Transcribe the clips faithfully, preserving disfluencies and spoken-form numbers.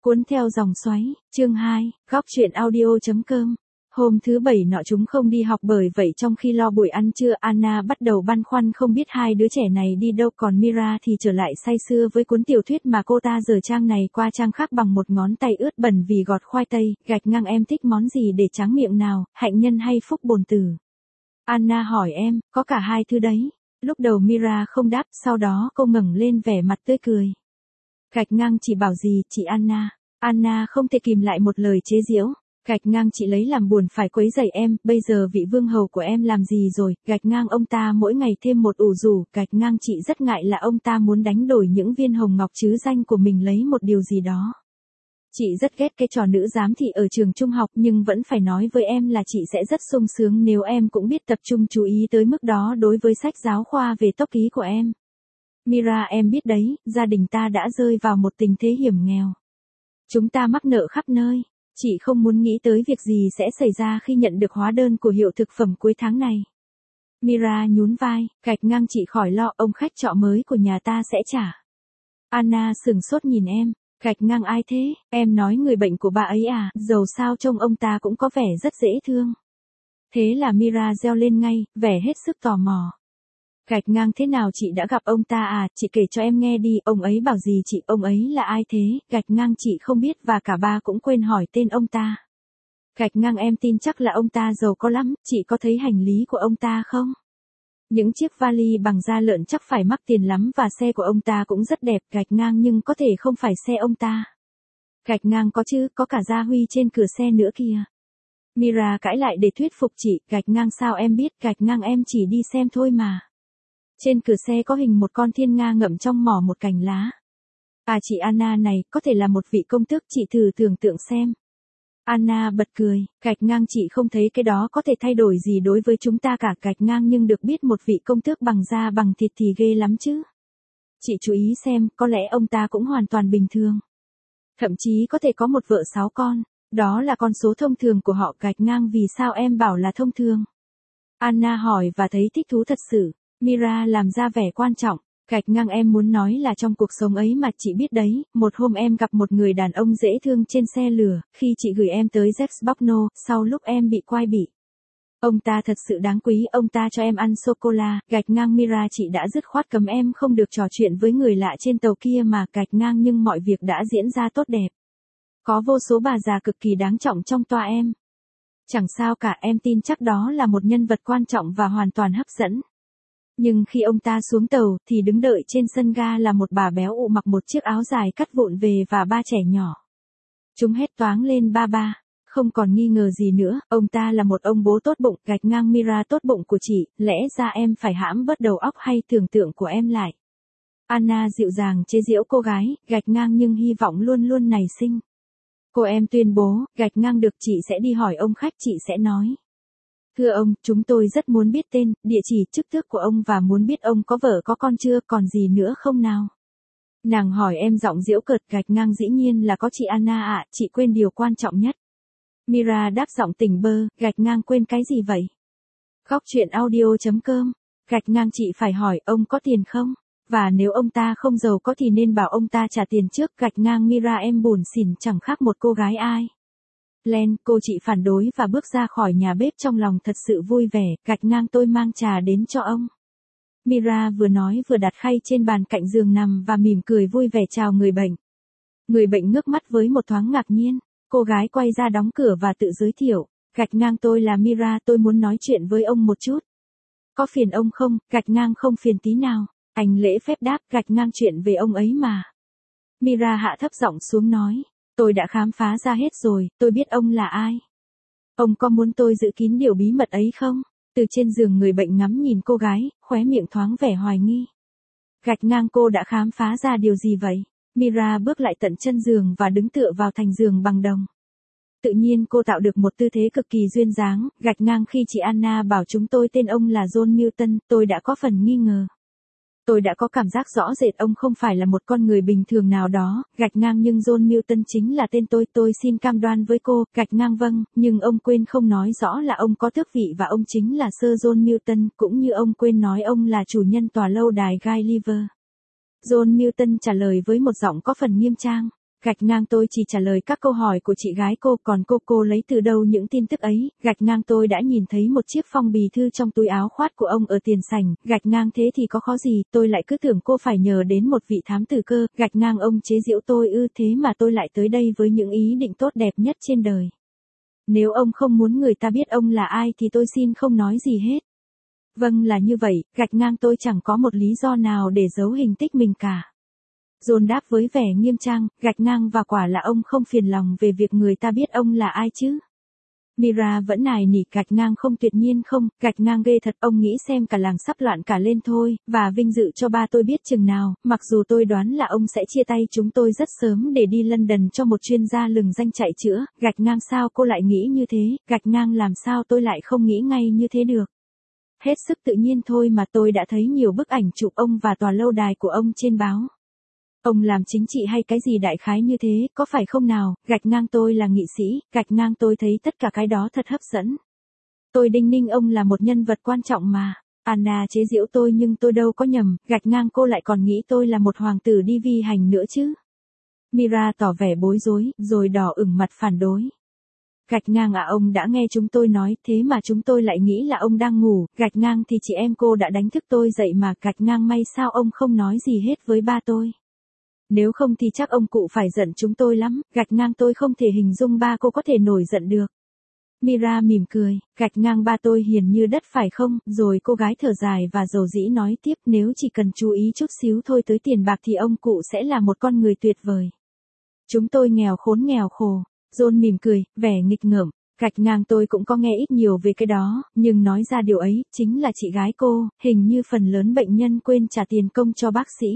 Cuốn theo dòng xoáy, chương hai, góc truyện audio.com. Hôm thứ bảy nọ chúng không đi học, bởi vậy trong khi lo buổi ăn trưa, Anna bắt đầu băn khoăn không biết hai đứa trẻ này đi đâu, còn Mira thì trở lại say sưa với cuốn tiểu thuyết mà cô ta dở trang này qua trang khác bằng một ngón tay ướt bẩn vì gọt khoai tây, gạch ngang em thích món gì để tráng miệng nào, hạnh nhân hay phúc bồn tử? Anna hỏi em, có cả hai thứ đấy. Lúc đầu Mira không đáp, sau đó cô ngẩng lên vẻ mặt tươi cười. Gạch ngang chị bảo gì, chị Anna? Anna không thể kìm lại một lời chế giễu. Gạch ngang chị lấy làm buồn phải quấy rầy em, bây giờ vị vương hầu của em làm gì rồi? Gạch ngang ông ta mỗi ngày thêm một ủ rủ, gạch ngang chị rất ngại là ông ta muốn đánh đổi những viên hồng ngọc chứ danh của mình lấy một điều gì đó. Chị rất ghét cái trò nữ giám thị ở trường trung học, nhưng vẫn phải nói với em là chị sẽ rất sung sướng nếu em cũng biết tập trung chú ý tới mức đó đối với sách giáo khoa về tốc ký của em. Mira, em biết đấy, gia đình ta đã rơi vào một tình thế hiểm nghèo. Chúng ta mắc nợ khắp nơi. Chị không muốn nghĩ tới việc gì sẽ xảy ra khi nhận được hóa đơn của hiệu thực phẩm cuối tháng này. Mira nhún vai, gạch ngang chị khỏi lo, ông khách trọ mới của nhà ta sẽ trả. Anna sửng sốt nhìn em, gạch ngang ai thế? Em nói người bệnh của bà ấy à? Dầu sao trông ông ta cũng có vẻ rất dễ thương. Thế là Mira reo lên ngay, vẻ hết sức tò mò. Gạch ngang thế nào chị đã gặp ông ta à, chị kể cho em nghe đi, ông ấy bảo gì chị, ông ấy là ai thế? Gạch ngang chị không biết và cả ba cũng quên hỏi tên ông ta. Gạch ngang em tin chắc là ông ta giàu có lắm, chị có thấy hành lý của ông ta không? Những chiếc vali bằng da lợn chắc phải mắc tiền lắm và xe của ông ta cũng rất đẹp, gạch ngang nhưng có thể không phải xe ông ta. Gạch ngang có chứ, có cả gia huy trên cửa xe nữa kìa. Mira cãi lại để thuyết phục chị, gạch ngang sao em biết, gạch ngang em chỉ đi xem thôi mà. Trên cửa xe có hình một con thiên nga ngậm trong mỏ một cành lá. À chị Anna này, có thể là một vị công tước, chị thử tưởng tượng xem. Anna bật cười, gạch ngang chị không thấy cái đó có thể thay đổi gì đối với chúng ta cả, gạch ngang nhưng được biết một vị công tước bằng da bằng thịt thì ghê lắm chứ. Chị chú ý xem, có lẽ ông ta cũng hoàn toàn bình thường. Thậm chí có thể có một vợ sáu con, đó là con số thông thường của họ, gạch ngang vì sao em bảo là thông thường? Anna hỏi và thấy thích thú thật sự. Mira làm ra vẻ quan trọng, gạch ngang em muốn nói là trong cuộc sống ấy mà chị biết đấy, một hôm em gặp một người đàn ông dễ thương trên xe lửa, khi chị gửi em tới Zexbogno, sau lúc em bị quai bị. Ông ta thật sự đáng quý, ông ta cho em ăn sô-cô-la, gạch ngang Mira chị đã dứt khoát cấm em không được trò chuyện với người lạ trên tàu kia mà, gạch ngang nhưng mọi việc đã diễn ra tốt đẹp. Có vô số bà già cực kỳ đáng trọng trong toa em. Chẳng sao cả, em tin chắc đó là một nhân vật quan trọng và hoàn toàn hấp dẫn. Nhưng khi ông ta xuống tàu, thì đứng đợi trên sân ga là một bà béo ụ mặc một chiếc áo dài cắt vụn về và ba trẻ nhỏ. Chúng hét toáng lên ba ba, không còn nghi ngờ gì nữa, ông ta là một ông bố tốt bụng, gạch ngang Mira tốt bụng của chị, lẽ ra em phải hãm bớt đầu óc hay tưởng tượng của em lại. Anna dịu dàng chế giễu cô gái, gạch ngang nhưng hy vọng luôn luôn nảy sinh. Cô em tuyên bố, gạch ngang được chị sẽ đi hỏi ông khách, chị sẽ nói. Thưa ông, chúng tôi rất muốn biết tên, địa chỉ, chức tước của ông và muốn biết ông có vợ có con chưa, còn gì nữa không nào? Nàng hỏi em giọng giễu cợt, gạch ngang dĩ nhiên là có chị Anna ạ, chị quên điều quan trọng nhất. Mira đáp giọng tỉnh bơ, gạch ngang quên cái gì vậy? Góc truyện audio.com, gạch ngang chị phải hỏi ông có tiền không? Và nếu ông ta không giàu có thì nên bảo ông ta trả tiền trước, gạch ngang Mira em buồn xỉn chẳng khác một cô gái ai. Len, cô chị phản đối và bước ra khỏi nhà bếp trong lòng thật sự vui vẻ, gạch ngang tôi mang trà đến cho ông. Mira vừa nói vừa đặt khay trên bàn cạnh giường nằm và mỉm cười vui vẻ chào người bệnh. Người bệnh ngước mắt với một thoáng ngạc nhiên, cô gái quay ra đóng cửa và tự giới thiệu, gạch ngang tôi là Mira, tôi muốn nói chuyện với ông một chút. Có phiền ông không? Gạch ngang không phiền tí nào, anh lễ phép đáp, gạch ngang chuyện về ông ấy mà. Mira hạ thấp giọng xuống nói. Tôi đã khám phá ra hết rồi, tôi biết ông là ai. Ông có muốn tôi giữ kín điều bí mật ấy không? Từ trên giường người bệnh ngắm nhìn cô gái, khóe miệng thoáng vẻ hoài nghi. Gạch ngang cô đã khám phá ra điều gì vậy? Mira bước lại tận chân giường và đứng tựa vào thành giường bằng đồng. Tự nhiên cô tạo được một tư thế cực kỳ duyên dáng, gạch ngang khi chị Anna bảo chúng tôi tên ông là John Milton, tôi đã có phần nghi ngờ. Tôi đã có cảm giác rõ rệt ông không phải là một con người bình thường nào đó, gạch ngang nhưng John Milton chính là tên tôi, tôi xin cam đoan với cô, gạch ngang vâng, nhưng ông quên không nói rõ là ông có tước vị và ông chính là Sir John Milton, cũng như ông quên nói ông là chủ nhân tòa lâu đài Guy Liver. John Milton trả lời với một giọng có phần nghiêm trang, Gạch ngang tôi chỉ trả lời các câu hỏi của chị gái cô, còn cô cô lấy từ đâu những tin tức ấy. Gạch ngang tôi đã nhìn thấy một chiếc phong bì thư trong túi áo khoác của ông ở tiền sảnh. Gạch ngang thế thì có khó gì, tôi lại cứ tưởng cô phải nhờ đến một vị thám tử cơ. Gạch ngang ông chế giễu tôi ư, thế mà tôi lại tới đây với những ý định tốt đẹp nhất trên đời. Nếu ông không muốn người ta biết ông là ai thì tôi xin không nói gì hết. Vâng, là như vậy. Gạch ngang tôi chẳng có một lý do nào để giấu hình tích mình cả. John đáp với vẻ nghiêm trang. Gạch ngang, và quả là ông không phiền lòng về việc người ta biết ông là ai chứ? Mira vẫn nài nỉ. Gạch ngang không, tuyệt nhiên không. Gạch ngang ghê thật, ông nghĩ xem, cả làng sắp loạn cả lên thôi, và vinh dự cho ba tôi biết chừng nào. Mặc dù tôi đoán là ông sẽ chia tay chúng tôi rất sớm để đi London cho một chuyên gia lừng danh chạy chữa. Gạch ngang, sao cô lại nghĩ như thế? Gạch ngang, làm sao tôi lại không nghĩ ngay như thế được? Hết sức tự nhiên thôi mà, tôi đã thấy nhiều bức ảnh chụp ông và tòa lâu đài của ông trên báo. Ông làm chính trị hay cái gì đại khái như thế, có phải không nào? Gạch ngang, tôi là nghị sĩ. Gạch ngang, tôi thấy tất cả cái đó thật hấp dẫn. Tôi đinh ninh, ông là một nhân vật quan trọng mà. Anna chế giễu tôi, nhưng tôi đâu có nhầm. Gạch ngang, cô lại còn nghĩ tôi là một hoàng tử đi vi hành nữa chứ? Mira tỏ vẻ bối rối, rồi đỏ ửng mặt phản đối. Gạch ngang, à, ông đã nghe chúng tôi nói, thế mà chúng tôi lại nghĩ là ông đang ngủ. Gạch ngang, thì chị em cô đã đánh thức tôi dậy mà. Gạch ngang, may sao ông không nói gì hết với ba tôi. Nếu không thì chắc ông cụ phải giận chúng tôi lắm. Gạch ngang, tôi không thể hình dung ba cô có thể nổi giận được. Mira mỉm cười. Gạch ngang, ba tôi hiền như đất phải không? Rồi cô gái thở dài và dầu dĩ nói tiếp, nếu chỉ cần chú ý chút xíu thôi tới tiền bạc thì ông cụ sẽ là một con người tuyệt vời. Chúng tôi nghèo khốn nghèo khổ. John mỉm cười, vẻ nghịch ngợm. Gạch ngang, tôi cũng có nghe ít nhiều về cái đó, nhưng nói ra điều ấy, chính là chị gái cô, hình như phần lớn bệnh nhân quên trả tiền công cho bác sĩ.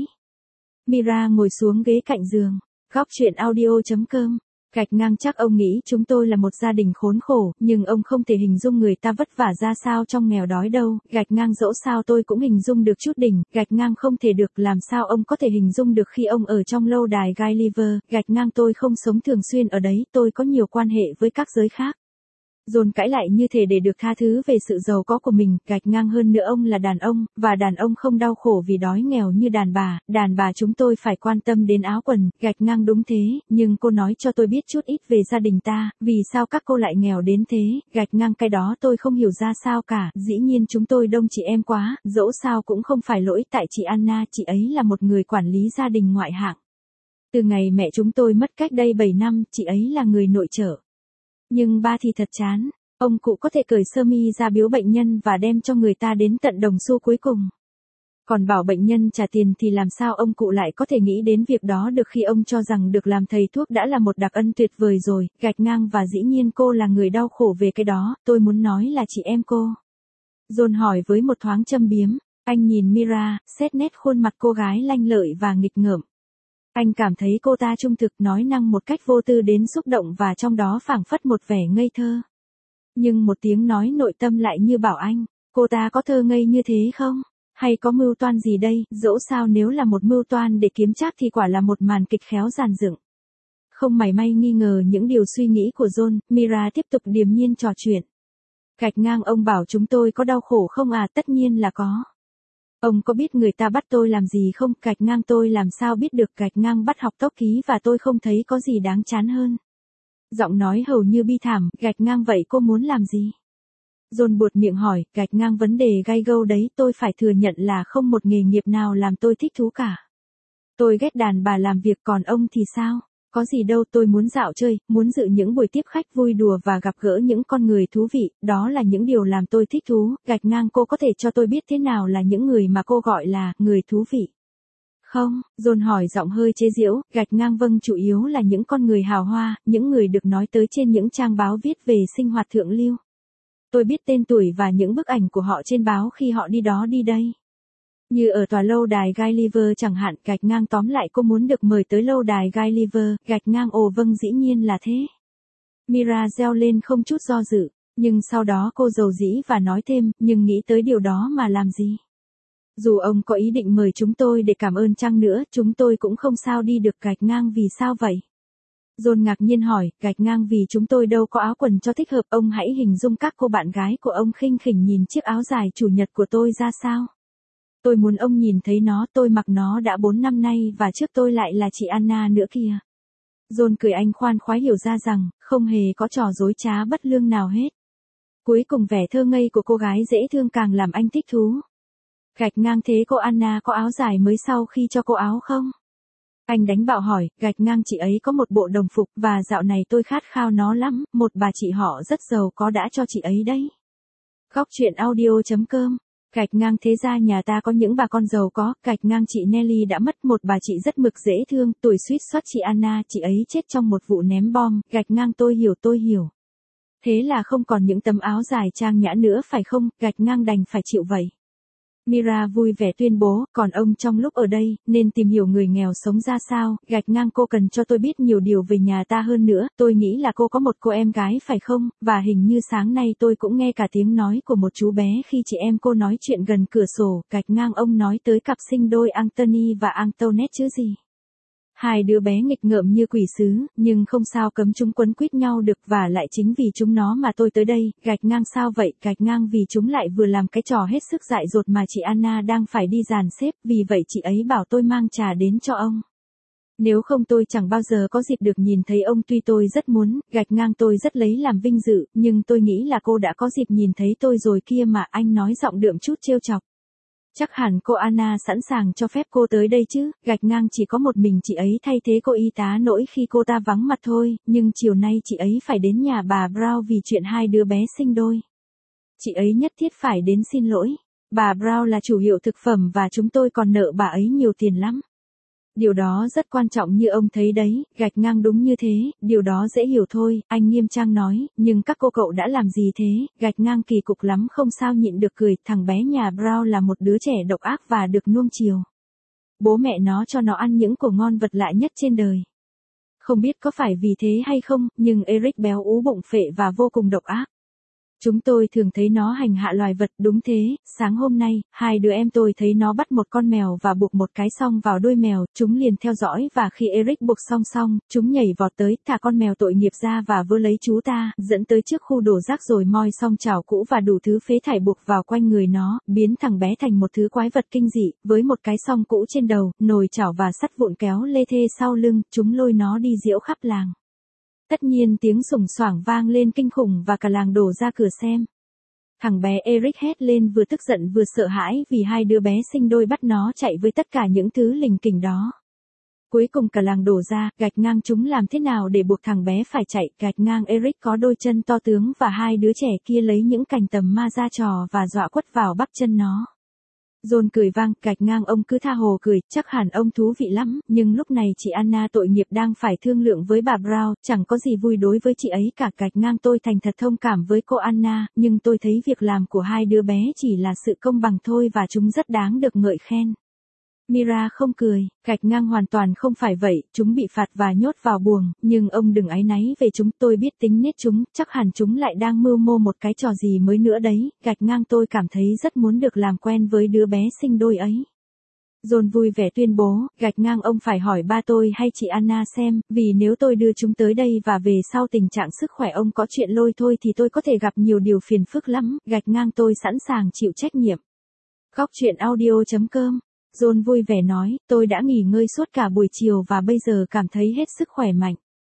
Mira ngồi xuống ghế cạnh giường. Góc chuyện audio chấm com. Gạch ngang, chắc ông nghĩ chúng tôi là một gia đình khốn khổ, nhưng ông không thể hình dung người ta vất vả ra sao trong nghèo đói đâu. Gạch ngang, dẫu sao tôi cũng hình dung được chút đỉnh. Gạch ngang, không thể được, làm sao ông có thể hình dung được khi ông ở trong lâu đài Guy Liver. Gạch ngang, tôi không sống thường xuyên ở đấy, tôi có nhiều quan hệ với các giới khác. John cãi lại như thể để được tha thứ về sự giàu có của mình. Gạch ngang, hơn nữa ông là đàn ông, và đàn ông không đau khổ vì đói nghèo như đàn bà. Đàn bà chúng tôi phải quan tâm đến áo quần. Gạch ngang, đúng thế, nhưng cô nói cho tôi biết chút ít về gia đình ta, vì sao các cô lại nghèo đến thế? Gạch ngang, cái đó tôi không hiểu ra sao cả. Dĩ nhiên chúng tôi đông chị em quá, dẫu sao cũng không phải lỗi tại chị Anna, chị ấy là một người quản lý gia đình ngoại hạng. Từ ngày mẹ chúng tôi mất cách đây bảy năm, chị ấy là người nội trợ. Nhưng ba thì thật chán, ông cụ có thể cởi sơ mi ra biếu bệnh nhân và đem cho người ta đến tận đồng xu cuối cùng. Còn bảo bệnh nhân trả tiền thì làm sao ông cụ lại có thể nghĩ đến việc đó được khi ông cho rằng được làm thầy thuốc đã là một đặc ân tuyệt vời rồi. Gạch ngang, và dĩ nhiên cô là người đau khổ về cái đó, tôi muốn nói là chị em cô. John hỏi với một thoáng châm biếm. Anh nhìn Mira, xét nét khuôn mặt cô gái lanh lợi và nghịch ngợm. Anh cảm thấy cô ta trung thực, nói năng một cách vô tư đến xúc động, và trong đó phảng phất một vẻ ngây thơ. Nhưng một tiếng nói nội tâm lại như bảo anh, cô ta có thơ ngây như thế không? Hay có mưu toan gì đây? Dẫu sao nếu là một mưu toan để kiếm trác thì quả là một màn kịch khéo dàn dựng. Không mảy may nghi ngờ những điều suy nghĩ của John, Mira tiếp tục điềm nhiên trò chuyện. Gạch ngang, ông bảo chúng tôi có đau khổ không à? Tất nhiên là có. Ông có biết người ta bắt tôi làm gì không? Gạch ngang, tôi làm sao biết được? Gạch ngang, bắt học tốc ký và tôi không thấy có gì đáng chán hơn. Giọng nói hầu như bi thảm. Gạch ngang, vậy cô muốn làm gì? John buột miệng hỏi. Gạch ngang, vấn đề gay gâu đấy, tôi phải thừa nhận là không một nghề nghiệp nào làm tôi thích thú cả. Tôi ghét đàn bà làm việc, còn ông thì sao? Có gì đâu, tôi muốn dạo chơi, muốn dự những buổi tiếp khách vui đùa và gặp gỡ những con người thú vị, đó là những điều làm tôi thích thú. Gạch ngang, cô có thể cho tôi biết thế nào là những người mà cô gọi là người thú vị? Không, John hỏi giọng hơi chế giễu. Gạch ngang, vâng, chủ yếu là những con người hào hoa, những người được nói tới trên những trang báo viết về sinh hoạt thượng lưu. Tôi biết tên tuổi và những bức ảnh của họ trên báo khi họ đi đó đi đây. Như ở tòa lâu đài Guy Liver chẳng hạn. Gạch ngang, tóm lại cô muốn được mời tới lâu đài Guy Liver. Gạch ngang, ồ vâng, dĩ nhiên là thế. Mira reo lên không chút do dự, nhưng sau đó cô dầu dĩ và nói thêm, nhưng nghĩ tới điều đó mà làm gì? Dù ông có ý định mời chúng tôi để cảm ơn chăng nữa, chúng tôi cũng không sao đi được. Gạch ngang, vì sao vậy? John ngạc nhiên hỏi. Gạch ngang, vì chúng tôi đâu có áo quần cho thích hợp. Ông hãy hình dung các cô bạn gái của ông khinh khỉnh nhìn chiếc áo dài chủ nhật của tôi ra sao. Tôi muốn ông nhìn thấy nó, tôi mặc nó đã bốn năm nay và trước tôi lại là chị Anna nữa kìa. John cười anh khoan khoái hiểu ra rằng, không hề có trò dối trá bất lương nào hết. Cuối cùng vẻ thơ ngây của cô gái dễ thương càng làm anh thích thú. Gạch ngang thế cô Anna có áo dài mới sau khi cho cô áo không? Anh đánh bạo hỏi, gạch ngang chị ấy có một bộ đồng phục và dạo này tôi khát khao nó lắm, một bà chị họ rất giàu có đã cho chị ấy đấy. Góc chuyện audio.com Gạch ngang thế ra nhà ta có những bà con giàu có, gạch ngang chị Nelly đã mất một bà chị rất mực dễ thương, tuổi suýt soát chị Anna, chị ấy chết trong một vụ ném bom, gạch ngang tôi hiểu tôi hiểu. Thế là không còn những tấm áo dài trang nhã nữa phải không, gạch ngang đành phải chịu vậy. Mira vui vẻ tuyên bố, còn ông trong lúc ở đây, nên tìm hiểu người nghèo sống ra sao, gạch ngang cô cần cho tôi biết nhiều điều về nhà ta hơn nữa, tôi nghĩ là cô có một cô em gái phải không, và hình như sáng nay tôi cũng nghe cả tiếng nói của một chú bé khi chị em cô nói chuyện gần cửa sổ, gạch ngang ông nói tới cặp sinh đôi Anthony và Antoinette chứ gì. Hai đứa bé nghịch ngợm như quỷ sứ, nhưng không sao cấm chúng quấn quýt nhau được và lại chính vì chúng nó mà tôi tới đây, gạch ngang sao vậy, gạch ngang vì chúng lại vừa làm cái trò hết sức dại dột mà chị Anna đang phải đi dàn xếp, vì vậy chị ấy bảo tôi mang trà đến cho ông. Nếu không tôi chẳng bao giờ có dịp được nhìn thấy ông tuy tôi rất muốn, gạch ngang tôi rất lấy làm vinh dự, nhưng tôi nghĩ là cô đã có dịp nhìn thấy tôi rồi kia mà anh nói giọng đượm chút trêu chọc. Chắc hẳn cô Anna sẵn sàng cho phép cô tới đây chứ, gạch ngang chỉ có một mình chị ấy thay thế cô y tá nỗi khi cô ta vắng mặt thôi, nhưng chiều nay chị ấy phải đến nhà bà Brown vì chuyện hai đứa bé sinh đôi. Chị ấy nhất thiết phải đến xin lỗi. Bà Brown là chủ hiệu thực phẩm và chúng tôi còn nợ bà ấy nhiều tiền lắm. Điều đó rất quan trọng như ông thấy đấy, gạch ngang đúng như thế, điều đó dễ hiểu thôi, anh nghiêm trang nói, nhưng các cô cậu đã làm gì thế, gạch ngang kỳ cục lắm không sao nhịn được cười, thằng bé nhà Brown là một đứa trẻ độc ác và được nuông chiều. Bố mẹ nó cho nó ăn những cổ ngon vật lạ nhất trên đời. Không biết có phải vì thế hay không, nhưng Eric béo ú bụng phệ và vô cùng độc ác. Chúng tôi thường thấy nó hành hạ loài vật, đúng thế, sáng hôm nay, hai đứa em tôi thấy nó bắt một con mèo và buộc một cái song vào đuôi mèo, chúng liền theo dõi và khi Eric buộc song xong, chúng nhảy vọt tới, thả con mèo tội nghiệp ra và vơ lấy chú ta, dẫn tới trước khu đổ rác rồi moi song chảo cũ và đủ thứ phế thải buộc vào quanh người nó, biến thằng bé thành một thứ quái vật kinh dị, với một cái song cũ trên đầu, nồi chảo và sắt vụn kéo lê thê sau lưng, chúng lôi nó đi diễu khắp làng. Tất nhiên tiếng sùng soảng vang lên kinh khủng và cả làng đổ ra cửa xem. Thằng bé Eric hét lên vừa tức giận vừa sợ hãi vì hai đứa bé sinh đôi bắt nó chạy với tất cả những thứ lình kình đó. Cuối cùng cả làng đổ ra, gạch ngang chúng làm thế nào để buộc thằng bé phải chạy, gạch ngang Eric có đôi chân to tướng và hai đứa trẻ kia lấy những cành tầm ma ra trò và dọa quất vào bắp chân nó. John cười vang, gạch ngang ông cứ tha hồ cười, chắc hẳn ông thú vị lắm, nhưng lúc này chị Anna tội nghiệp đang phải thương lượng với bà Brown, chẳng có gì vui đối với chị ấy cả, gạch ngang tôi thành thật thông cảm với cô Anna, nhưng tôi thấy việc làm của hai đứa bé chỉ là sự công bằng thôi và chúng rất đáng được ngợi khen. Mira không cười, gạch ngang hoàn toàn không phải vậy, chúng bị phạt và nhốt vào buồng, nhưng ông đừng áy náy về chúng, tôi biết tính nết chúng, chắc hẳn chúng lại đang mưu mô một cái trò gì mới nữa đấy, gạch ngang tôi cảm thấy rất muốn được làm quen với đứa bé sinh đôi ấy. John vui vẻ tuyên bố, gạch ngang ông phải hỏi ba tôi hay chị Anna xem, vì nếu tôi đưa chúng tới đây và về sau tình trạng sức khỏe ông có chuyện lôi thôi thì tôi có thể gặp nhiều điều phiền phức lắm, gạch ngang tôi sẵn sàng chịu trách nhiệm. Góc chuyện audio.com John vui vẻ nói, tôi đã nghỉ ngơi suốt cả buổi chiều và bây giờ cảm thấy hết sức khỏe mạnh.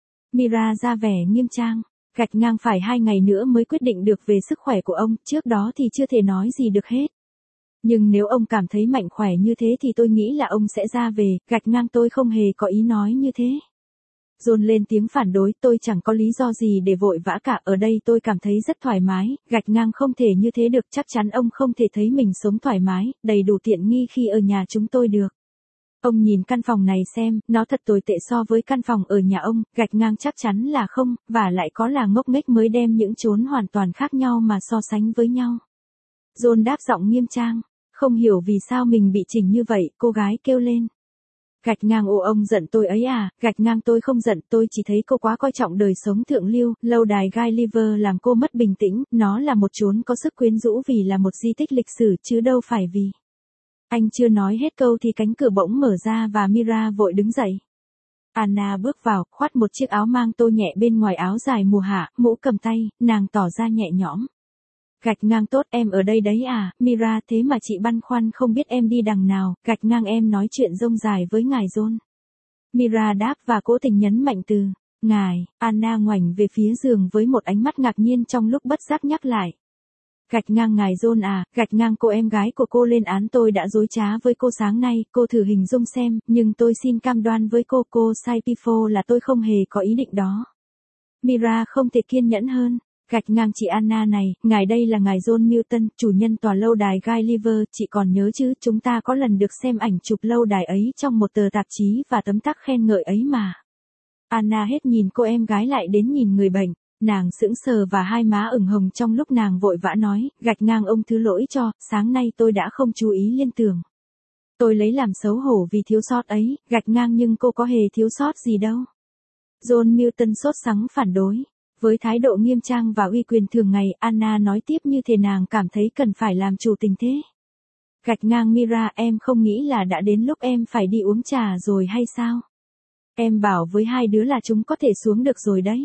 Mira ra vẻ nghiêm trang, gạch ngang phải hai ngày nữa mới quyết định được về sức khỏe của ông, trước đó thì chưa thể nói gì được hết. Nhưng nếu ông cảm thấy mạnh khỏe như thế thì tôi nghĩ là ông sẽ ra về, gạch ngang tôi không hề có ý nói như thế. John lên tiếng phản đối, tôi chẳng có lý do gì để vội vã cả, ở đây tôi cảm thấy rất thoải mái, gạch ngang không thể như thế được, chắc chắn ông không thể thấy mình sống thoải mái, đầy đủ tiện nghi khi ở nhà chúng tôi được. Ông nhìn căn phòng này xem, nó thật tồi tệ so với căn phòng ở nhà ông, gạch ngang chắc chắn là không, và lại có là ngốc nghếch mới đem những chốn hoàn toàn khác nhau mà so sánh với nhau. John đáp giọng nghiêm trang, không hiểu vì sao mình bị chỉnh như vậy, cô gái kêu lên. Gạch ngang ồ ông giận tôi ấy à, gạch ngang tôi không giận, tôi chỉ thấy cô quá coi trọng đời sống thượng lưu, lâu đài Guy Liver làm cô mất bình tĩnh, nó là một chốn có sức quyến rũ vì là một di tích lịch sử chứ đâu phải vì. Anh chưa nói hết câu thì cánh cửa bỗng mở ra và Mira vội đứng dậy. Anna bước vào, khoác một chiếc áo mang tô nhẹ bên ngoài áo dài mùa hạ, mũ cầm tay, nàng tỏ ra nhẹ nhõm. Gạch ngang tốt em ở đây đấy à, Mira thế mà chị băn khoăn không biết em đi đằng nào, gạch ngang em nói chuyện rông dài với ngài John. Mira đáp và cố tình nhấn mạnh từ, ngài. Anna ngoảnh về phía giường với một ánh mắt ngạc nhiên trong lúc bất giác nhắc lại. Gạch ngang ngài John à, gạch ngang cô em gái của cô lên án tôi đã dối trá với cô sáng nay, cô thử hình dung xem, nhưng tôi xin cam đoan với cô, cô Saipifo là tôi không hề có ý định đó. Mira không thể kiên nhẫn hơn. Gạch ngang chị Anna này, ngài đây là ngài John Milton, chủ nhân tòa lâu đài Guy Liver, chị còn nhớ chứ, chúng ta có lần được xem ảnh chụp lâu đài ấy trong một tờ tạp chí và tấm tắc khen ngợi ấy mà. Anna hết nhìn cô em gái lại đến nhìn người bệnh, nàng sững sờ và hai má ửng hồng trong lúc nàng vội vã nói, gạch ngang ông thứ lỗi cho, sáng nay tôi đã không chú ý liên tưởng. Tôi lấy làm xấu hổ vì thiếu sót ấy, gạch ngang nhưng cô có hề thiếu sót gì đâu. John Milton sốt sắng phản đối. Với thái độ nghiêm trang và uy quyền thường ngày, Anna nói tiếp như thể nàng cảm thấy cần phải làm chủ tình thế. Gạch ngang Mira, em không nghĩ là đã đến lúc em phải đi uống trà rồi hay sao? Em bảo với hai đứa là chúng có thể xuống được rồi đấy.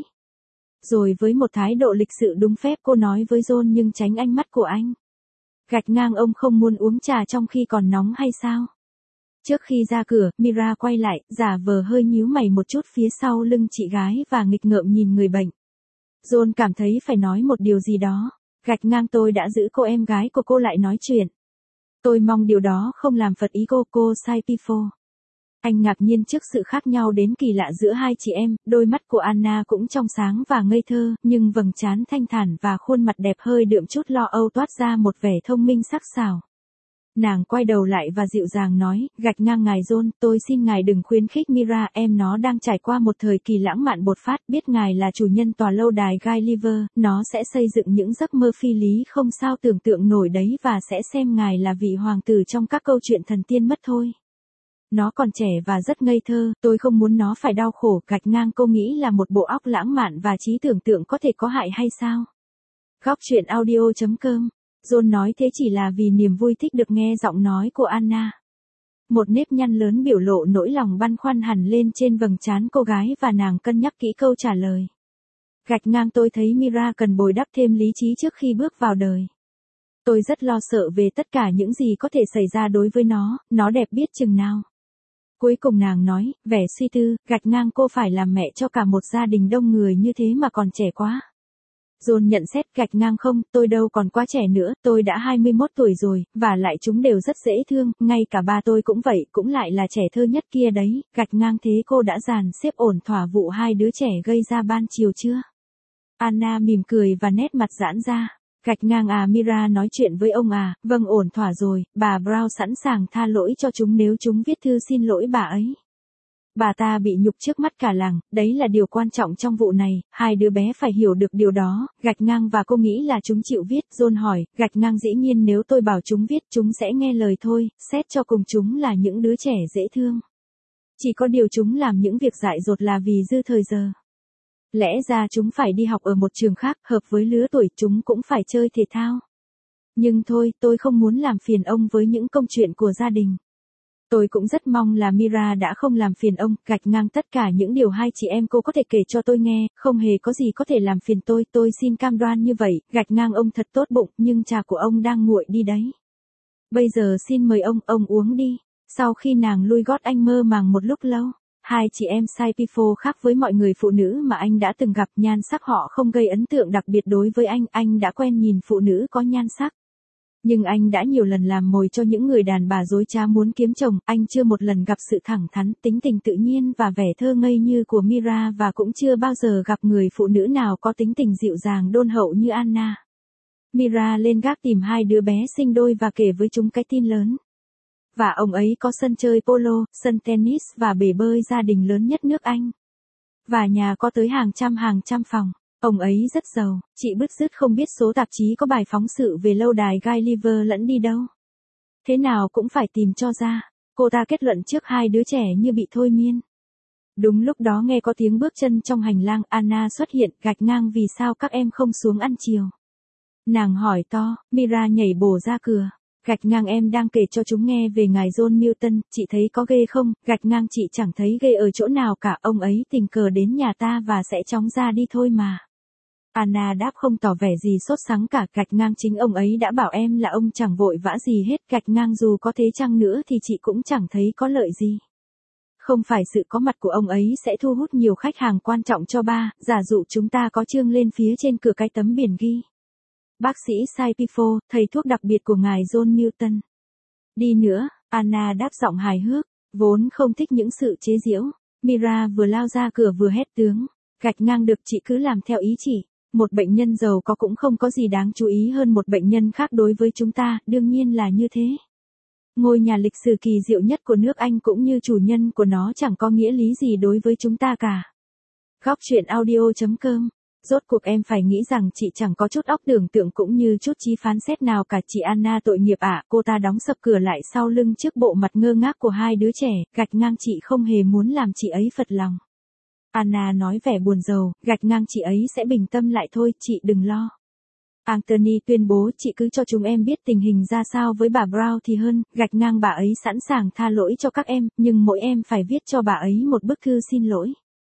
Rồi với một thái độ lịch sự đúng phép cô nói với John nhưng tránh ánh mắt của anh. Gạch ngang ông không muốn uống trà trong khi còn nóng hay sao? Trước khi ra cửa, Mira quay lại, giả vờ hơi nhíu mày một chút phía sau lưng chị gái và nghịch ngợm nhìn người bệnh. John cảm thấy phải nói một điều gì đó. Gạch ngang tôi đã giữ cô em gái của cô lại nói chuyện. Tôi mong điều đó không làm phật ý cô, cô Saipifo. Anh ngạc nhiên trước sự khác nhau đến kỳ lạ giữa hai chị em, đôi mắt của Anna cũng trong sáng và ngây thơ, nhưng vầng trán thanh thản và khuôn mặt đẹp hơi đượm chút lo âu toát ra một vẻ thông minh sắc sảo. Nàng quay đầu lại và dịu dàng nói, gạch ngang ngài John, tôi xin ngài đừng khuyến khích Mira, em nó đang trải qua một thời kỳ lãng mạn bột phát, biết ngài là chủ nhân tòa lâu đài Guy Liver, nó sẽ xây dựng những giấc mơ phi lý không sao tưởng tượng nổi đấy và sẽ xem ngài là vị hoàng tử trong các câu chuyện thần tiên mất thôi. Nó còn trẻ và rất ngây thơ, tôi không muốn nó phải đau khổ, gạch ngang cô nghĩ là một bộ óc lãng mạn và trí tưởng tượng có thể có hại hay sao? Góc truyện audio chấm com. John nói thế chỉ là vì niềm vui thích được nghe giọng nói của Anna. Một nếp nhăn lớn biểu lộ nỗi lòng băn khoăn hẳn lên trên vầng trán cô gái và nàng cân nhắc kỹ câu trả lời. Gạch ngang tôi thấy Mira cần bồi đắp thêm lý trí trước khi bước vào đời. Tôi rất lo sợ về tất cả những gì có thể xảy ra đối với nó, nó đẹp biết chừng nào. Cuối cùng nàng nói, vẻ suy tư, gạch ngang cô phải làm mẹ cho cả một gia đình đông người như thế mà còn trẻ quá. John nhận xét, gạch ngang không, tôi đâu còn quá trẻ nữa, tôi đã hai mươi mốt tuổi rồi, và lại chúng đều rất dễ thương, ngay cả ba tôi cũng vậy, cũng lại là trẻ thơ nhất kia đấy, gạch ngang thế cô đã dàn xếp ổn thỏa vụ hai đứa trẻ gây ra ban chiều chưa? Anna mỉm cười và nét mặt giãn ra. Gạch ngang à Mira nói chuyện với ông à, vâng ổn thỏa rồi, bà Brown sẵn sàng tha lỗi cho chúng nếu chúng viết thư xin lỗi bà ấy. Bà ta bị nhục trước mắt cả làng, đấy là điều quan trọng trong vụ này, hai đứa bé phải hiểu được điều đó, gạch ngang và cô nghĩ là chúng chịu viết, John hỏi, gạch ngang dĩ nhiên nếu tôi bảo chúng viết chúng sẽ nghe lời thôi, xét cho cùng chúng là những đứa trẻ dễ thương. Chỉ có điều chúng làm những việc dại dột là vì dư thời giờ. Lẽ ra chúng phải đi học ở một trường khác, hợp với lứa tuổi chúng cũng phải chơi thể thao. Nhưng thôi, tôi không muốn làm phiền ông với những công chuyện của gia đình. Tôi cũng rất mong là Mira đã không làm phiền ông, gạch ngang tất cả những điều hai chị em cô có thể kể cho tôi nghe, không hề có gì có thể làm phiền tôi, tôi xin cam đoan như vậy, gạch ngang ông thật tốt bụng, nhưng trà của ông đang nguội đi đấy. Bây giờ xin mời ông, ông uống đi. Sau khi nàng lui gót anh mơ màng một lúc lâu. Hai chị em Saipifo khác với mọi người phụ nữ mà anh đã từng gặp, nhan sắc họ không gây ấn tượng đặc biệt đối với anh, anh đã quen nhìn phụ nữ có nhan sắc. Nhưng anh đã nhiều lần làm mồi cho những người đàn bà dối trá muốn kiếm chồng, anh chưa một lần gặp sự thẳng thắn, tính tình tự nhiên và vẻ thơ ngây như của Mira và cũng chưa bao giờ gặp người phụ nữ nào có tính tình dịu dàng đôn hậu như Anna. Mira lên gác tìm hai đứa bé sinh đôi và kể với chúng cái tin lớn. Và ông ấy có sân chơi polo, sân tennis và bể bơi gia đình lớn nhất nước Anh. Và nhà có tới hàng trăm hàng trăm phòng. Ông ấy rất giàu, chị bứt rứt không biết số tạp chí có bài phóng sự về lâu đài Guy Liver lẫn đi đâu. Thế nào cũng phải tìm cho ra. Cô ta kết luận trước hai đứa trẻ như bị thôi miên. Đúng lúc đó nghe có tiếng bước chân trong hành lang, Anna xuất hiện, gạch ngang vì sao các em không xuống ăn chiều. Nàng hỏi to, Mira nhảy bổ ra cửa. Gạch ngang em đang kể cho chúng nghe về ngài John Milton, chị thấy có ghê không? Gạch ngang chị chẳng thấy ghê ở chỗ nào cả, ông ấy tình cờ đến nhà ta và sẽ chóng ra đi thôi mà. Anna đáp không tỏ vẻ gì sốt sắng cả, gạch ngang chính ông ấy đã bảo em là ông chẳng vội vã gì hết, gạch ngang dù có thế chăng nữa thì chị cũng chẳng thấy có lợi gì. Không phải sự có mặt của ông ấy sẽ thu hút nhiều khách hàng quan trọng cho ba, giả dụ chúng ta có chương lên phía trên cửa cái tấm biển ghi. Bác sĩ Saipifo, thầy thuốc đặc biệt của ngài John Newton. Đi nữa, Anna đáp giọng hài hước, vốn không thích những sự chế giễu. Mira vừa lao ra cửa vừa hét tướng. Gạch ngang được, chị cứ làm theo ý chị. Một bệnh nhân giàu có cũng không có gì đáng chú ý hơn một bệnh nhân khác đối với chúng ta, đương nhiên là như thế. Ngôi nhà lịch sử kỳ diệu nhất của nước Anh cũng như chủ nhân của nó chẳng có nghĩa lý gì đối với chúng ta cả. Góc truyện audio.com. Rốt cuộc em phải nghĩ rằng chị chẳng có chút óc tưởng tượng cũng như chút trí phán xét nào cả. Chị Anna tội nghiệp ạ. À, cô ta đóng sập cửa lại sau lưng trước bộ mặt ngơ ngác của hai đứa trẻ, gạch ngang chị không hề muốn làm chị ấy phật lòng. Anna nói vẻ buồn rầu, gạch ngang chị ấy sẽ bình tâm lại thôi, chị đừng lo. Anthony tuyên bố chị cứ cho chúng em biết tình hình ra sao với bà Brown thì hơn, gạch ngang bà ấy sẵn sàng tha lỗi cho các em, nhưng mỗi em phải viết cho bà ấy một bức thư xin lỗi.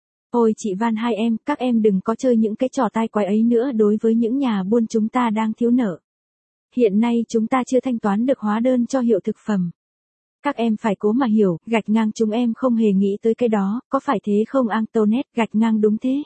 Ôi chị van hai em, các em đừng có chơi những cái trò tai quái ấy nữa đối với những nhà buôn chúng ta đang thiếu nợ. Hiện nay chúng ta chưa thanh toán được hóa đơn cho hiệu thực phẩm. Các em phải cố mà hiểu, gạch ngang chúng em không hề nghĩ tới cái đó, có phải thế không Antoinette, gạch ngang đúng thế.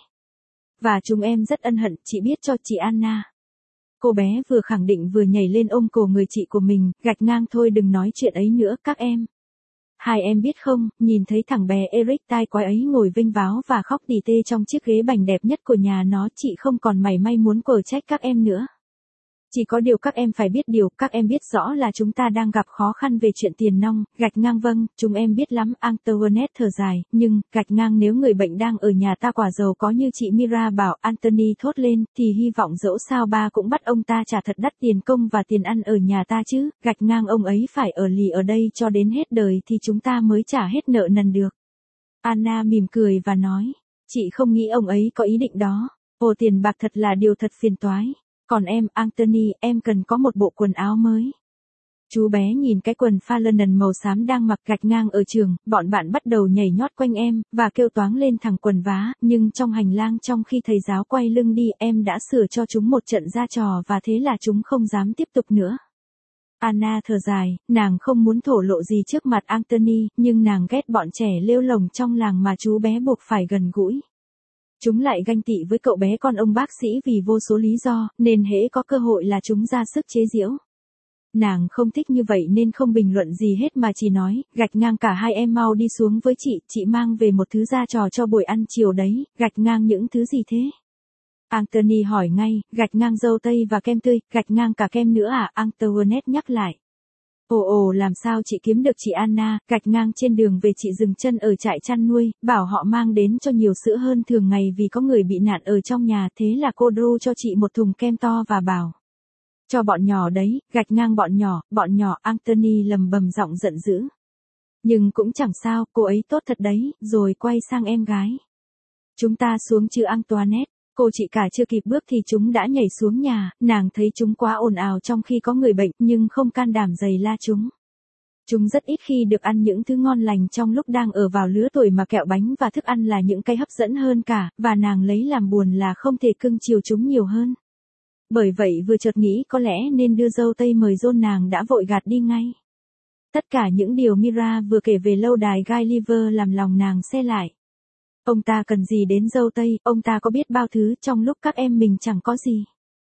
Và chúng em rất ân hận, chị biết cho chị Anna. Cô bé vừa khẳng định vừa nhảy lên ôm cổ người chị của mình, gạch ngang thôi đừng nói chuyện ấy nữa các em. Hai em biết không, nhìn thấy thằng bé Eric tai quái ấy ngồi vênh váo và khóc tỉ tê trong chiếc ghế bành đẹp nhất của nhà nó, chị không còn mảy may muốn quở trách các em nữa. Chỉ có điều các em phải biết điều, các em biết rõ là chúng ta đang gặp khó khăn về chuyện tiền nong, gạch ngang vâng, chúng em biết lắm, Antoinette thở dài, nhưng, gạch ngang nếu người bệnh đang ở nhà ta quả giàu có như chị Mira bảo, Anthony thốt lên, thì hy vọng dẫu sao ba cũng bắt ông ta trả thật đắt tiền công và tiền ăn ở nhà ta chứ, gạch ngang ông ấy phải ở lì ở đây cho đến hết đời thì chúng ta mới trả hết nợ nần được. Anna mỉm cười và nói, chị không nghĩ ông ấy có ý định đó, ồ tiền bạc thật là điều thật phiền toái. Còn em, Anthony, em cần có một bộ quần áo mới. Chú bé nhìn cái quần pha linen màu xám đang mặc gạch ngang ở trường, bọn bạn bắt đầu nhảy nhót quanh em, và kêu toáng lên thằng quần vá, nhưng trong hành lang trong khi thầy giáo quay lưng đi, em đã sửa cho chúng một trận ra trò và thế là chúng không dám tiếp tục nữa. Anna thở dài, nàng không muốn thổ lộ gì trước mặt Anthony, nhưng nàng ghét bọn trẻ lêu lồng trong làng mà chú bé buộc phải gần gũi. Chúng lại ganh tị với cậu bé con ông bác sĩ vì vô số lý do, nên hễ có cơ hội là chúng ra sức chế giễu. Nàng không thích như vậy nên không bình luận gì hết mà chỉ nói, gạch ngang cả hai em mau đi xuống với chị, chị mang về một thứ ra trò cho buổi ăn chiều đấy, gạch ngang những thứ gì thế? Anthony hỏi ngay, gạch ngang dâu tây và kem tươi, gạch ngang cả kem nữa à? Antoinette nhắc lại. Ồ ồ làm sao chị kiếm được chị Anna, gạch ngang trên đường về chị dừng chân ở trại chăn nuôi, bảo họ mang đến cho nhiều sữa hơn thường ngày vì có người bị nạn ở trong nhà, thế là cô Drew cho chị một thùng kem to và bảo. Cho bọn nhỏ đấy, gạch ngang bọn nhỏ, bọn nhỏ, Anthony lầm bầm giọng giận dữ. Nhưng cũng chẳng sao, cô ấy tốt thật đấy, rồi quay sang em gái. Chúng ta xuống chứ Antoinette. Cô chị cả chưa kịp bước thì chúng đã nhảy xuống nhà, nàng thấy chúng quá ồn ào trong khi có người bệnh nhưng không can đảm giày la chúng. Chúng rất ít khi được ăn những thứ ngon lành trong lúc đang ở vào lứa tuổi mà kẹo bánh và thức ăn là những cái hấp dẫn hơn cả, và nàng lấy làm buồn là không thể cưng chiều chúng nhiều hơn. Bởi vậy vừa chợt nghĩ có lẽ nên đưa dâu tây mời John nàng đã vội gạt đi ngay. Tất cả những điều Mira vừa kể về lâu đài Guy Liver làm lòng nàng se lại. Ông ta cần gì đến dâu tây, ông ta có biết bao thứ trong lúc các em mình chẳng có gì.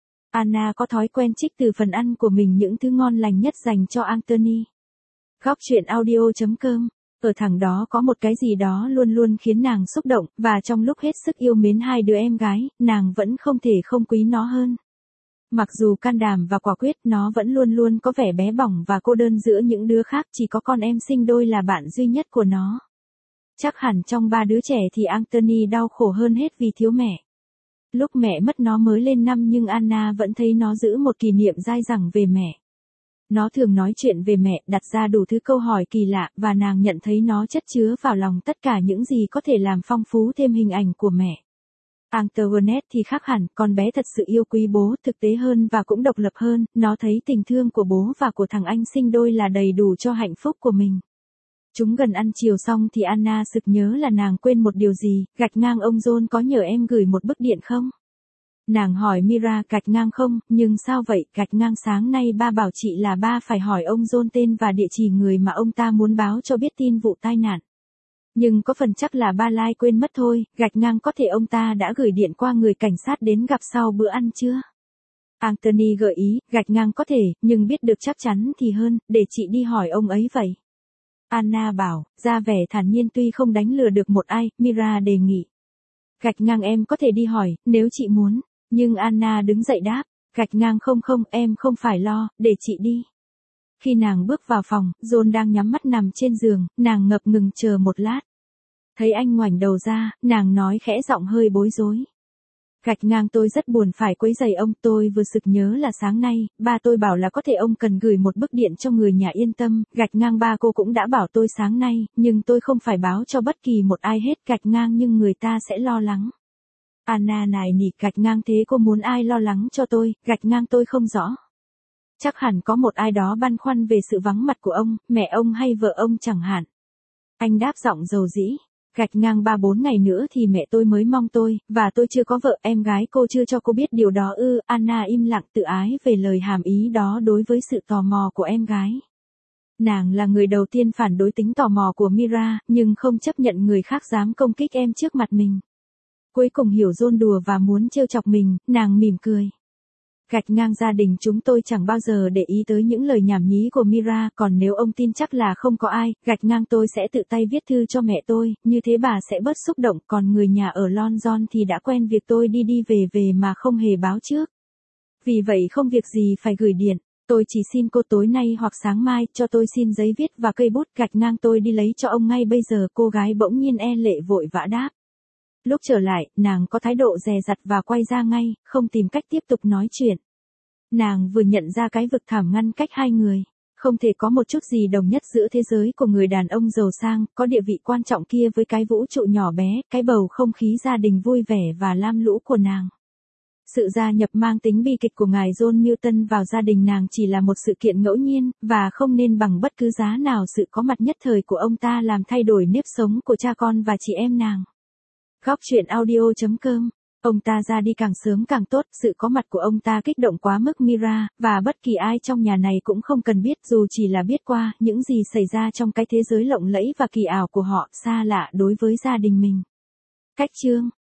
Anna có thói quen trích từ phần ăn của mình những thứ ngon lành nhất dành cho Anthony. Góc truyện audio.com. Ở thằng đó có một cái gì đó luôn luôn khiến nàng xúc động, và trong lúc hết sức yêu mến hai đứa em gái, nàng vẫn không thể không quý nó hơn. Mặc dù can đảm và quả quyết, nó vẫn luôn luôn có vẻ bé bỏng và cô đơn giữa những đứa khác, chỉ có con em sinh đôi là bạn duy nhất của nó. Chắc hẳn trong ba đứa trẻ thì Anthony đau khổ hơn hết vì thiếu mẹ. Lúc mẹ mất nó mới lên năm nhưng Anna vẫn thấy nó giữ một kỷ niệm dai dẳng về mẹ. Nó thường nói chuyện về mẹ, đặt ra đủ thứ câu hỏi kỳ lạ, và nàng nhận thấy nó chất chứa vào lòng tất cả những gì có thể làm phong phú thêm hình ảnh của mẹ. Antoinette thì khác hẳn, con bé thật sự yêu quý bố, thực tế hơn và cũng độc lập hơn, nó thấy tình thương của bố và của thằng anh sinh đôi là đầy đủ cho hạnh phúc của mình. Chúng gần ăn chiều xong thì Anna sực nhớ là nàng quên một điều gì, gạch ngang ông John có nhờ em gửi một bức điện không? Nàng hỏi Mira, gạch ngang không, nhưng sao vậy, gạch ngang sáng nay ba bảo chị là ba phải hỏi ông John tên và địa chỉ người mà ông ta muốn báo cho biết tin vụ tai nạn. Nhưng có phần chắc là ba Lai quên mất thôi, gạch ngang có thể ông ta đã gửi điện qua người cảnh sát đến gặp sau bữa ăn trưa. Anthony gợi ý, gạch ngang có thể, nhưng biết được chắc chắn thì hơn, để chị đi hỏi ông ấy vậy. Anna bảo, ra vẻ thản nhiên tuy không đánh lừa được một ai, Mira đề nghị. Gạch ngang em có thể đi hỏi, nếu chị muốn. Nhưng Anna đứng dậy đáp, gạch ngang không không, em không phải lo, để chị đi. Khi nàng bước vào phòng, John đang nhắm mắt nằm trên giường, nàng ngập ngừng chờ một lát. Thấy anh ngoảnh đầu ra, nàng nói khẽ giọng hơi bối rối. Gạch ngang tôi rất buồn phải quấy rầy ông, tôi vừa sực nhớ là sáng nay, ba tôi bảo là có thể ông cần gửi một bức điện cho người nhà yên tâm, gạch ngang ba cô cũng đã bảo tôi sáng nay, nhưng tôi không phải báo cho bất kỳ một ai hết, gạch ngang nhưng người ta sẽ lo lắng. Anna nài nỉ, gạch ngang thế cô muốn ai lo lắng cho tôi, gạch ngang tôi không rõ. Chắc hẳn có một ai đó băn khoăn về sự vắng mặt của ông, mẹ ông hay vợ ông chẳng hạn. Anh đáp giọng dầu dĩ. Gạch ngang ba bốn ngày nữa thì mẹ tôi mới mong tôi, và tôi chưa có vợ, em gái cô chưa cho cô biết điều đó ư. Anna im lặng tự ái về lời hàm ý đó đối với sự tò mò của em gái. Nàng là người đầu tiên phản đối tính tò mò của Mira, nhưng không chấp nhận người khác dám công kích em trước mặt mình. Cuối cùng hiểu John đùa và muốn trêu chọc mình, nàng mỉm cười. Gạch ngang gia đình chúng tôi chẳng bao giờ để ý tới những lời nhảm nhí của Mira, còn nếu ông tin chắc là không có ai, gạch ngang tôi sẽ tự tay viết thư cho mẹ tôi, như thế bà sẽ bớt xúc động, còn người nhà ở London thì đã quen việc tôi đi đi về về mà không hề báo trước. Vì vậy không việc gì phải gửi điện, tôi chỉ xin cô tối nay hoặc sáng mai cho tôi xin giấy viết và cây bút, gạch ngang tôi đi lấy cho ông ngay bây giờ. Cô gái bỗng nhiên e lệ vội vã đáp. Lúc trở lại, nàng có thái độ dè dặt và quay ra ngay, không tìm cách tiếp tục nói chuyện. Nàng vừa nhận ra cái vực thẳm ngăn cách hai người. Không thể có một chút gì đồng nhất giữa thế giới của người đàn ông giàu sang, có địa vị quan trọng kia với cái vũ trụ nhỏ bé, cái bầu không khí gia đình vui vẻ và lam lũ của nàng. Sự gia nhập mang tính bi kịch của ngài John Milton vào gia đình nàng chỉ là một sự kiện ngẫu nhiên, và không nên bằng bất cứ giá nào sự có mặt nhất thời của ông ta làm thay đổi nếp sống của cha con và chị em nàng. Góc truyện audio chấm com. Ông ta ra đi càng sớm càng tốt, sự có mặt của ông ta kích động quá mức Mira, và bất kỳ ai trong nhà này cũng không cần biết, dù chỉ là biết qua những gì xảy ra trong cái thế giới lộng lẫy và kỳ ảo của họ, xa lạ đối với gia đình mình. Cách chương